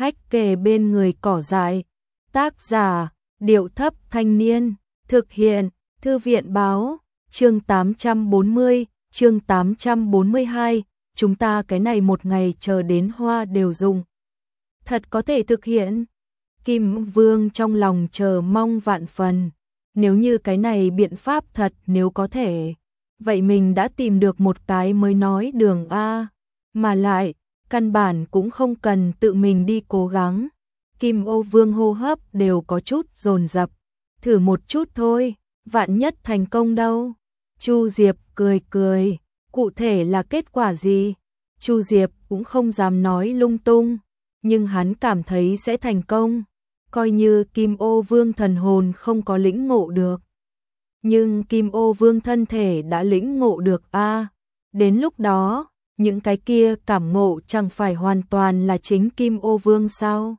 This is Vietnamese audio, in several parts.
hách kề bên người cỏ dại. Tác giả, Điệu Thấp Thanh Niên. Thực hiện, Thư viện Báo. Chương 840, chương 842. Chúng ta cái này một ngày chờ đến hoa đều rụng. Thật có thể thực hiện. Kim Vương trong lòng chờ mong vạn phần. Nếu như cái này biện pháp thật, nếu có thể, vậy mình đã tìm được một cái mới nói đường A. Mà lại, căn bản cũng không cần tự mình đi cố gắng. Kim Ô Vương hô hấp đều có chút dồn dập. Thử một chút thôi, vạn nhất thành công đâu. Chu Diệp cười cười, cụ thể là kết quả gì? Chu Diệp cũng không dám nói lung tung, nhưng hắn cảm thấy sẽ thành công. Coi như Kim Ô Vương thần hồn không có lĩnh ngộ được. Nhưng Kim Ô Vương thân thể đã lĩnh ngộ được a. Đến lúc đó, những cái kia cảm ngộ chẳng phải hoàn toàn là chính Kim Ô Vương sao?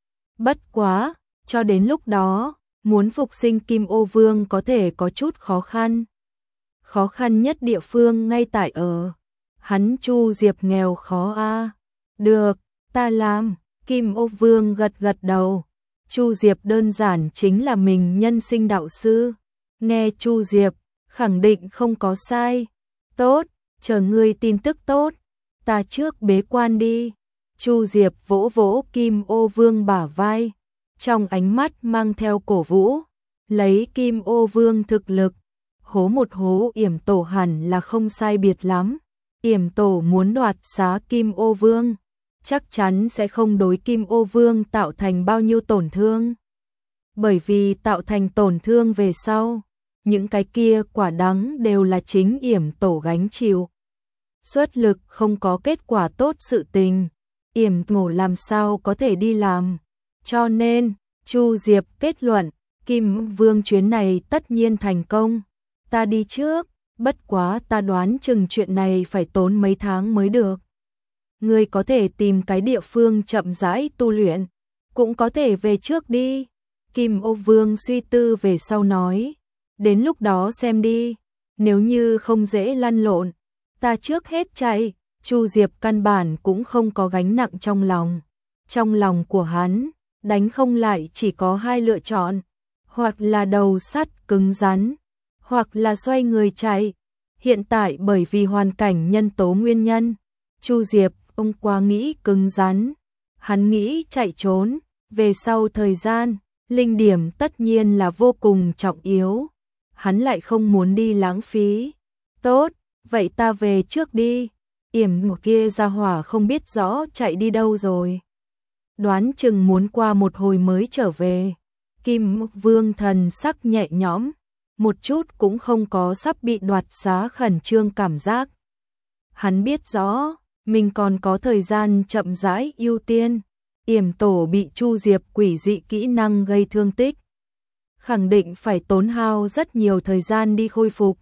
Bất quá, cho đến lúc đó, muốn phục sinh Kim Ô Vương có thể có chút khó khăn. Khó khăn nhất địa phương ngay tại ở hắn Chu Diệp nghèo khó a. Được, ta làm. Kim Ô Vương gật gật đầu. Chu Diệp đơn giản chính là mình nhân sinh đạo sư. Nghe Chu Diệp, khẳng định không có sai. Tốt, chờ ngươi tin tức tốt. Ta trước bế quan đi. Chu Diệp vỗ vỗ Kim Ô Vương bả vai, trong ánh mắt mang theo cổ vũ. Lấy Kim Ô Vương thực lực, hố một hố Yểm Tổ hẳn là không sai biệt lắm. Yểm Tổ muốn đoạt xá Kim Ô Vương, chắc chắn sẽ không đối Kim Ô Vương tạo thành bao nhiêu tổn thương. Bởi vì tạo thành tổn thương về sau, những cái kia quả đắng đều là chính Yểm Tổ gánh chịu. Xuất lực không có kết quả tốt sự tình, Yểm Tổ làm sao có thể đi làm. Cho nên, Chu Diệp kết luận, Kim Vương chuyến này tất nhiên thành công. Ta đi trước, bất quá ta đoán chừng chuyện này phải tốn mấy tháng mới được. Ngươi có thể tìm cái địa phương chậm rãi tu luyện, cũng có thể về trước đi. Kim Ô Vương suy tư về sau nói, đến lúc đó xem đi, nếu như không dễ lăn lộn, ta trước hết chạy. Chu Diệp căn bản cũng không có gánh nặng trong lòng. Trong lòng của hắn, đánh không lại chỉ có hai lựa chọn, hoặc là đầu sắt cứng rắn, hoặc là xoay người chạy. Hiện tại bởi vì hoàn cảnh nhân tố nguyên nhân, Chu Diệp ông quá nghĩ cứng rắn, hắn nghĩ chạy trốn. Về sau thời gian, linh điểm tất nhiên là vô cùng trọng yếu, hắn lại không muốn đi lãng phí. Tốt, vậy ta về trước đi. Yểm một kia ra hỏa không biết rõ chạy đi đâu rồi, đoán chừng muốn qua một hồi mới trở về. Kim Vương thần sắc nhẹ nhõm, một chút cũng không có sắp bị đoạt xá khẩn trương cảm giác. Hắn biết rõ, mình còn có thời gian chậm rãi ưu tiên. Yểm Tổ bị Chu Diệp quỷ dị kỹ năng gây thương tích, khẳng định phải tốn hao rất nhiều thời gian đi khôi phục.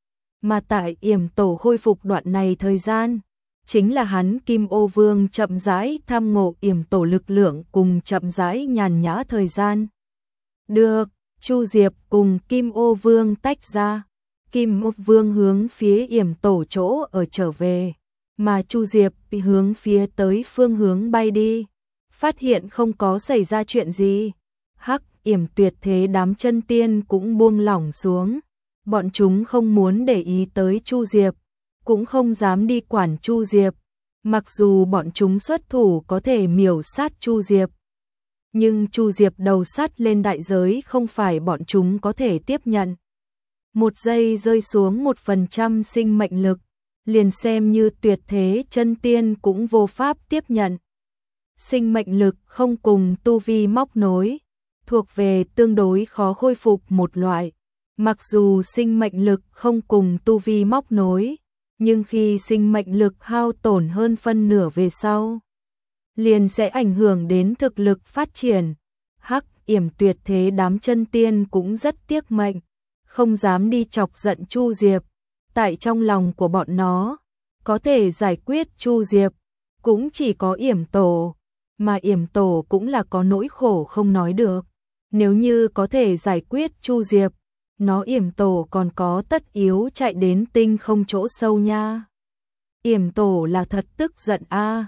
Mà tại Yểm Tổ khôi phục đoạn này thời gian, chính là hắn Kim Ô Vương chậm rãi tham ngộ Yểm Tổ lực lượng cùng chậm rãi nhàn nhã thời gian. Được, Chu Diệp cùng Kim Ô Vương tách ra. Kim Ô Vương hướng phía Yểm Tổ chỗ ở trở về, mà Chu Diệp bị hướng phía tới phương hướng bay đi. Phát hiện không có xảy ra chuyện gì, hắc Yểm Tuyệt Thế đám chân tiên cũng buông lỏng xuống. Bọn chúng không muốn để ý tới Chu Diệp, cũng không dám đi quản Chu Diệp. Mặc dù bọn chúng xuất thủ có thể miểu sát Chu Diệp, nhưng Chu Diệp đầu sắt lên đại giới không phải bọn chúng có thể tiếp nhận. Một giây rơi xuống 1% sinh mệnh lực, liền xem như tuyệt thế chân tiên cũng vô pháp tiếp nhận. Sinh mệnh lực không cùng tu vi móc nối, thuộc về tương đối khó khôi phục một loại. Mặc dù sinh mệnh lực không cùng tu vi móc nối, nhưng khi sinh mệnh lực hao tổn hơn phân nửa về sau, liền sẽ ảnh hưởng đến thực lực phát triển. Hắc Yểm Tuyệt Thế đám chân tiên cũng rất tiếc mệnh, không dám đi chọc giận Chu Diệp. Tại trong lòng của bọn nó, có thể giải quyết Chu Diệp cũng chỉ có Yểm Tổ, mà Yểm Tổ cũng là có nỗi khổ không nói được. Nếu như có thể giải quyết Chu Diệp, nó Yểm Tổ còn có tất yếu chạy đến tinh không chỗ sâu nha. Yểm Tổ là thật tức giận a.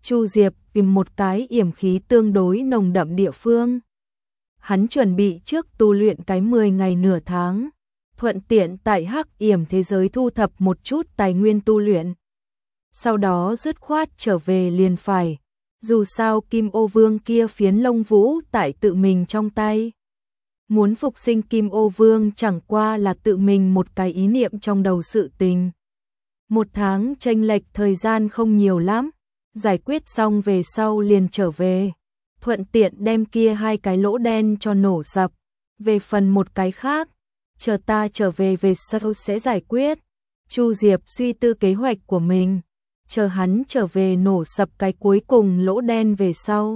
Chu Diệp tìm một cái yểm khí tương đối nồng đậm địa phương. Hắn chuẩn bị trước tu luyện cái 10 ngày nửa tháng, thuận tiện tại Hắc Yểm thế giới thu thập một chút tài nguyên tu luyện. Sau đó dứt khoát trở về liền phải, dù sao Kim Ô Vương kia phiến lông vũ tại tự mình trong tay. Muốn phục sinh Kim Ô Vương chẳng qua là tự mình một cái ý niệm trong đầu sự tình. 1 tháng chênh lệch thời gian không nhiều lắm, giải quyết xong về sau liền trở về, thuận tiện đem kia 2 cái lỗ đen cho nổ sập. Về phần một cái khác, chờ ta trở về sau sẽ giải quyết. Chu Diệp suy tư kế hoạch của mình, chờ hắn trở về nổ sập cái cuối cùng lỗ đen về sau.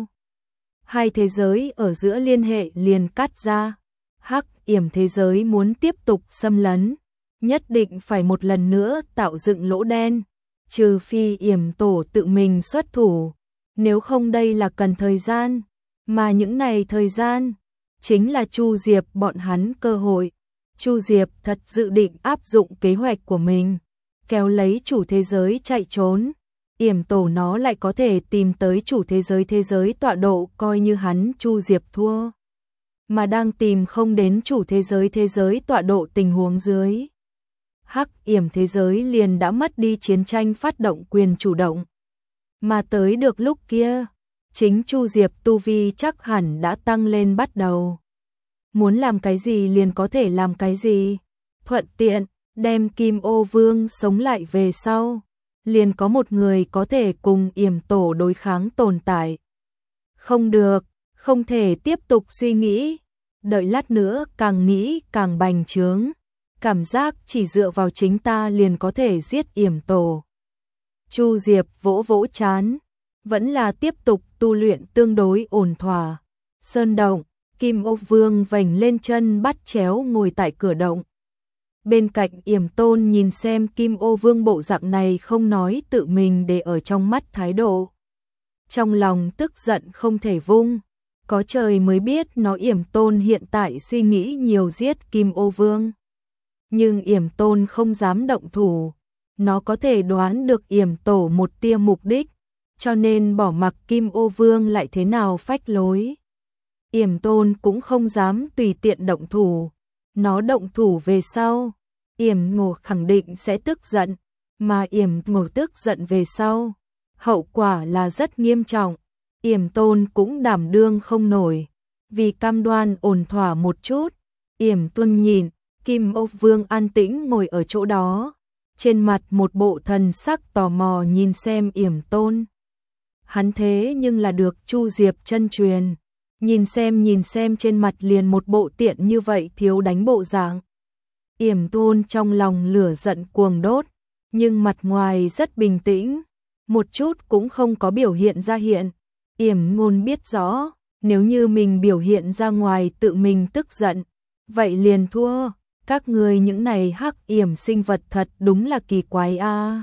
2 thế giới ở giữa liên hệ liền cắt ra. Hắc Yểm thế giới muốn tiếp tục xâm lấn, nhất định phải một lần nữa tạo dựng lỗ đen, trừ phi Yểm Tổ tự mình xuất thủ, nếu không đây là cần thời gian, mà những này thời gian chính là Chu Diệp bọn hắn cơ hội. Chu Diệp thật dự định áp dụng kế hoạch của mình, kéo lấy chủ thế giới chạy trốn. Yểm Tổ nó lại có thể tìm tới chủ thế giới tọa độ, coi như hắn Chu Diệp thua. Mà đang tìm không đến chủ thế giới tọa độ tình huống dưới, Hắc Yểm thế giới liền đã mất đi chiến tranh phát động quyền chủ động. Mà tới được lúc kia, chính Chu Diệp tu vi chắc hẳn đã tăng lên bắt đầu. Muốn làm cái gì liền có thể làm cái gì, thuận tiện đem Kim Ô Vương sống lại về sau, liền có một người có thể cùng Yểm Tổ đối kháng tồn tại. Không được, không thể tiếp tục suy nghĩ, đợi lát nữa càng nghĩ càng bành trướng, cảm giác chỉ dựa vào chính ta liền có thể giết Yểm Tổ. Chu Diệp vỗ vỗ trán, vẫn là tiếp tục tu luyện tương đối ổn thỏa. Sơn động, Kim Ô Vương vành lên chân bắt chéo ngồi tại cửa động. Bên cạnh Yểm Tôn nhìn xem Kim Ô Vương bộ dạng này không nói tự mình để ở trong mắt thái độ. Trong lòng tức giận không thể vung, có trời mới biết nó Yểm Tôn hiện tại suy nghĩ nhiều giết Kim Ô Vương. Nhưng Yểm Tôn không dám động thủ, nó có thể đoán được Yểm Tổ một tia mục đích, cho nên bỏ mặc Kim Ô Vương lại thế nào phách lối. Yểm Tôn cũng không dám tùy tiện động thủ, nó động thủ về sau, Yểm Ngộ khẳng định sẽ tức giận, mà Yểm Ngộ tức giận về sau, hậu quả là rất nghiêm trọng. Yểm Tôn cũng đảm đương không nổi, vì cam đoan ổn thỏa một chút, Yểm Tôn nhìn Kim Ô Vương an tĩnh ngồi ở chỗ đó, trên mặt một bộ thần sắc tò mò nhìn xem Yểm Tôn. Hắn thế nhưng là được Chu Diệp chân truyền, nhìn xem trên mặt liền một bộ tiện như vậy thiếu đánh bộ dạng. Yểm Tôn trong lòng lửa giận cuồng đốt, nhưng mặt ngoài rất bình tĩnh, một chút cũng không có biểu hiện ra hiện. Yểm Ngôn biết rõ, nếu như mình biểu hiện ra ngoài tự mình tức giận, vậy liền thua. Các người những này Hắc Yểm sinh vật thật đúng là kỳ quái a.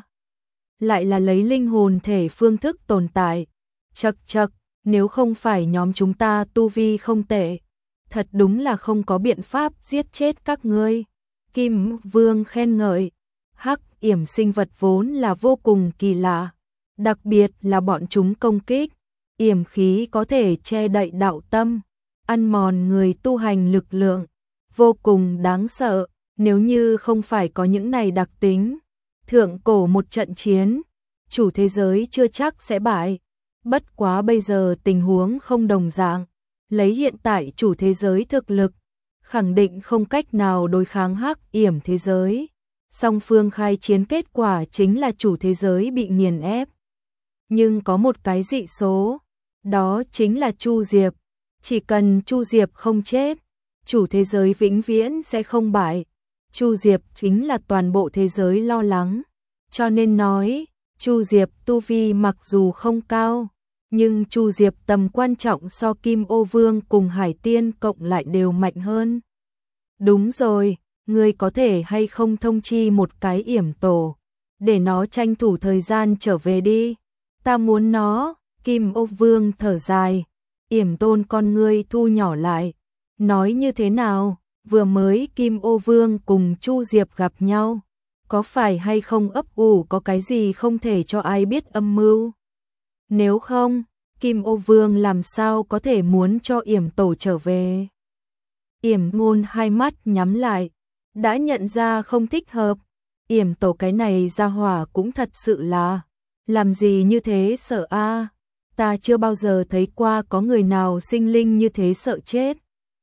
Lại là lấy linh hồn thể phương thức tồn tại. Chậc, nếu không phải nhóm chúng ta tu vi không tệ, thật đúng là không có biện pháp giết chết các ngươi. Kim Vương khen ngợi, Hắc Yểm sinh vật vốn là vô cùng kỳ lạ, đặc biệt là bọn chúng công kích, yểm khí có thể che đậy đạo tâm, ăn mòn người tu hành lực lượng, vô cùng đáng sợ. Nếu như không phải có những này đặc tính, thượng cổ một trận chiến, chủ thế giới chưa chắc sẽ bại. Bất quá bây giờ tình huống không đồng dạng, lấy hiện tại chủ thế giới thực lực, khẳng định không cách nào đối kháng Hắc Yểm thế giới. Song phương khai chiến kết quả chính là chủ thế giới bị nghiền ép. Nhưng có một cái dị số, đó chính là Chu Diệp. Chỉ cần Chu Diệp không chết, chủ thế giới vĩnh viễn sẽ không bại. Chu Diệp chính là toàn bộ thế giới lo lắng. Cho nên nói, Chu Diệp tu vi mặc dù không cao, nhưng Chu Diệp tầm quan trọng so Kim Ô Vương cùng Hải Tiên cộng lại đều mạnh hơn. Đúng rồi, ngươi có thể hay không thông chi một cái Yểm Tổ, để nó tranh thủ thời gian trở về đi. Ta muốn nó. Kim Ô Vương thở dài, Yểm Tôn con ngươi thu nhỏ lại. Nói như thế nào, vừa mới Kim Ô Vương cùng Chu Diệp gặp nhau, có phải hay không ấp ủ có cái gì không thể cho ai biết âm mưu? Nếu không, Kim Ô Vương làm sao có thể muốn cho Yểm Tổ trở về. Yểm Ngôn hai mắt nhắm lại, đã nhận ra không thích hợp. Yểm Tổ cái này ra hỏa cũng thật sự là, làm gì như thế sợ a? Ta chưa bao giờ thấy qua có người nào sinh linh như thế sợ chết.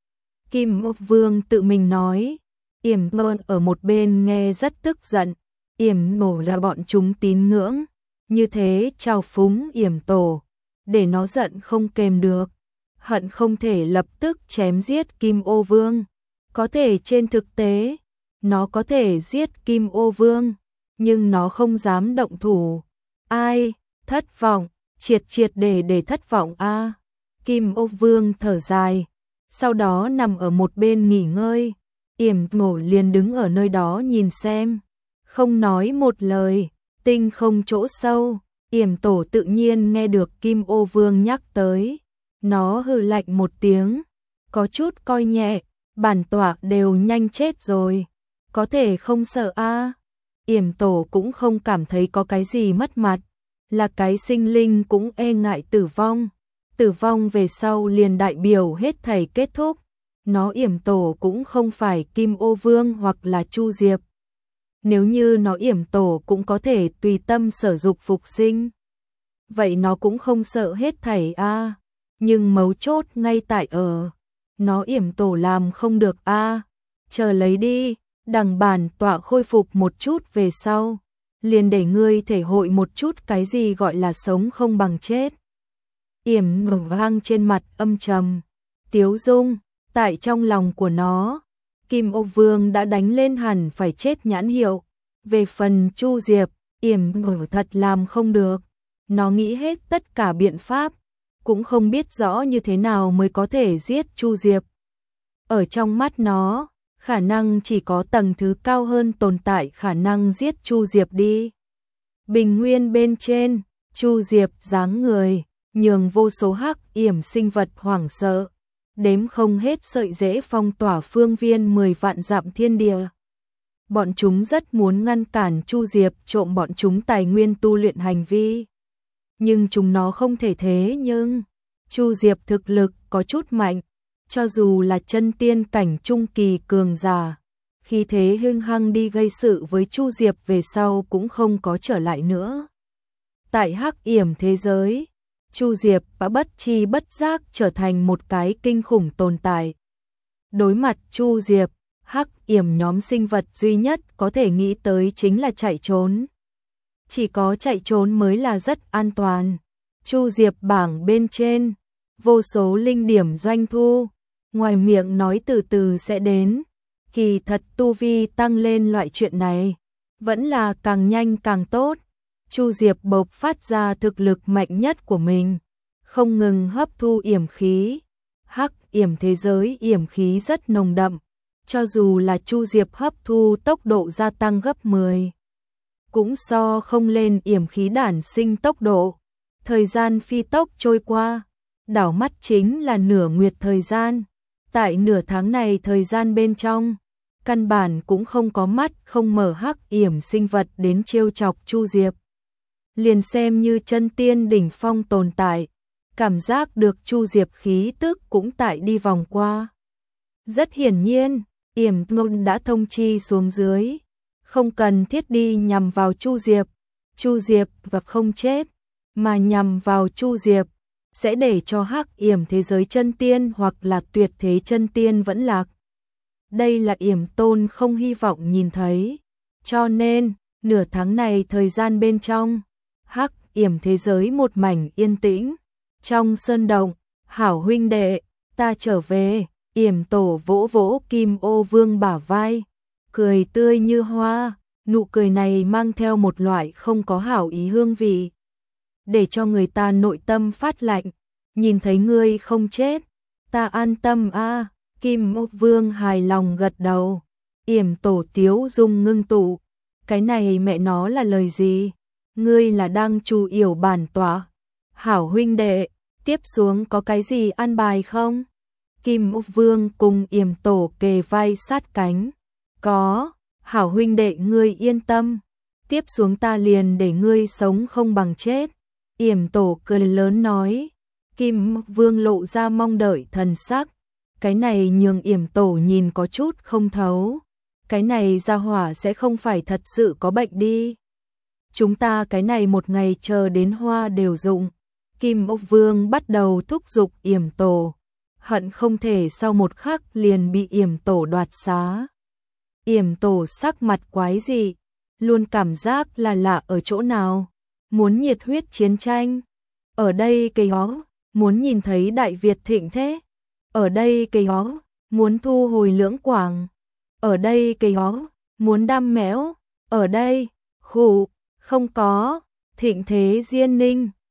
Kim Ô Vương tự mình nói. Yểm Ngôn ở một bên nghe rất tức giận. Yểm Tổ là bọn chúng tín ngưỡng, như thế trào phúng Yểm Tổ, để nó giận không kềm được, hận không thể lập tức chém giết Kim Ô Vương. Có thể trên thực tế, nó có thể giết Kim Ô Vương, nhưng nó không dám động thủ. Ai, thất vọng, triệt để thất vọng a. Kim Ô Vương thở dài, sau đó nằm ở một bên nghỉ ngơi. Yểm Tổ liền đứng ở nơi đó nhìn xem, không nói một lời. Tinh không chỗ sâu, Yểm Tổ tự nhiên nghe được Kim Ô Vương nhắc tới. Nó hừ lạnh một tiếng, có chút coi nhẹ, bản tọa đều nhanh chết rồi, có thể không sợ a. Yểm Tổ cũng không cảm thấy có cái gì mất mặt, là cái sinh linh cũng e ngại tử vong. Tử vong về sau liền đại biểu hết thảy kết thúc. Nó Yểm Tổ cũng không phải Kim Ô Vương hoặc là Chu Diệp. Nếu như nó Yểm Tổ cũng có thể tùy tâm sở dục phục sinh, vậy nó cũng không sợ hết thảy a. Nhưng mấu chốt ngay tại ở, nó Yểm Tổ làm không được a. Chờ lấy đi, đằng bản tọa khôi phục một chút về sau, liền để ngươi thể hội một chút cái gì gọi là sống không bằng chết. Yểm Tổ vang trên mặt âm trầm, tiếu dung, tại trong lòng của nó, Kim Ô Vương đã đánh lên hẳn phải chết nhãn hiệu. Về phần Chu Diệp, Yểm Tổ thật làm không được. Nó nghĩ hết tất cả biện pháp, cũng không biết rõ như thế nào mới có thể giết Chu Diệp. Ở trong mắt nó, khả năng chỉ có tầng thứ cao hơn tồn tại khả năng giết Chu Diệp đi. Bình nguyên bên trên, Chu Diệp dáng người, nhường vô số hắc yểm sinh vật hoảng sợ. Đếm không hết sợi rễ phong tỏa phương viên 10 vạn dặm thiên địa. Bọn chúng rất muốn ngăn cản Chu Diệp trộm bọn chúng tài nguyên tu luyện hành vi. Nhưng chúng nó không thể thế. Nhưng Chu Diệp thực lực có chút mạnh, cho dù là chân tiên cảnh trung kỳ cường giả, khi thế hưng hăng đi gây sự với Chu Diệp về sau cũng không có trở lại nữa. Tại hắc yểm thế giới, Chu Diệp đã bất chi bất giác trở thành một cái kinh khủng tồn tại. Đối mặt Chu Diệp, hắc yểm nhóm sinh vật duy nhất có thể nghĩ tới chính là chạy trốn. Chỉ có chạy trốn mới là rất an toàn. Chu Diệp bảng bên trên, vô số linh điểm doanh thu, ngoài miệng nói từ từ sẽ đến. Kỳ thật tu vi tăng lên loại chuyện này, vẫn là càng nhanh càng tốt. Chu Diệp bộc phát ra thực lực mạnh nhất của mình, không ngừng hấp thu yểm khí. Hắc yểm thế giới yểm khí rất nồng đậm, cho dù là Chu Diệp hấp thu tốc độ gia tăng gấp 10, cũng so không lên yểm khí đản sinh tốc độ. Thời gian phi tốc trôi qua, đảo mắt chính là nửa nguyệt thời gian. Tại nửa tháng này thời gian bên trong, căn bản cũng không có mắt không mở hắc yểm sinh vật đến trêu chọc Chu Diệp. Liền xem như chân tiên đỉnh phong tồn tại, cảm giác được Chu Diệp khí tức cũng tại đi vòng qua. Rất hiển nhiên, Yểm Ngôn đã thông chi xuống dưới, không cần thiết đi nhằm vào Chu Diệp. Chu Diệp và không chết, mà nhằm vào Chu Diệp sẽ để cho hắc yểm thế giới chân tiên hoặc là tuyệt thế chân tiên vẫn lạc. Đây là Yểm Tôn không hy vọng nhìn thấy. Cho nên, nửa tháng này thời gian bên trong, hắc yểm thế giới một mảnh yên tĩnh. Trong sơn động, hảo huynh đệ, ta trở về. Yểm Tổ vỗ vỗ Kim Ô Vương bả vai, cười tươi như hoa. Nụ cười này mang theo một loại không có hảo ý hương vị, để cho người ta nội tâm phát lạnh. Nhìn thấy ngươi không chết, ta an tâm a. Kim Ô Vương hài lòng gật đầu. Yểm Tổ tiếu dung ngưng tụ, cái này mẹ nó là lời gì? Ngươi là đang trù yểu bản tọa? Hảo huynh đệ, tiếp xuống có cái gì an bài không? Kim Ô Vương cùng Yểm Tổ kề vai sát cánh. Có, hảo huynh đệ ngươi yên tâm, tiếp xuống ta liền để ngươi sống không bằng chết. Yểm Tổ cười lớn nói. Kim Vương lộ ra mong đợi thần sắc. Cái này nhường Yểm Tổ nhìn có chút không thấu. Cái này gia hỏa sẽ không phải thật sự có bệnh đi. Chúng ta cái này một ngày chờ đến hoa đều rụng. Kim Vương bắt đầu thúc giục Yểm Tổ. Hận không thể sau một khắc liền bị Yểm Tổ đoạt xá. Yểm Tổ sắc mặt quái dị, luôn cảm giác là lạ ở chỗ nào. Muốn nhiệt huyết chiến tranh. Ở đây cây hó, muốn nhìn thấy Đại Việt thịnh thế. Ở đây cây hó, muốn thu hồi Lưỡng Quảng. Ở đây cây hó, muốn đam mẽo. Ở đây, khụ, không có, thịnh thế Diên Ninh.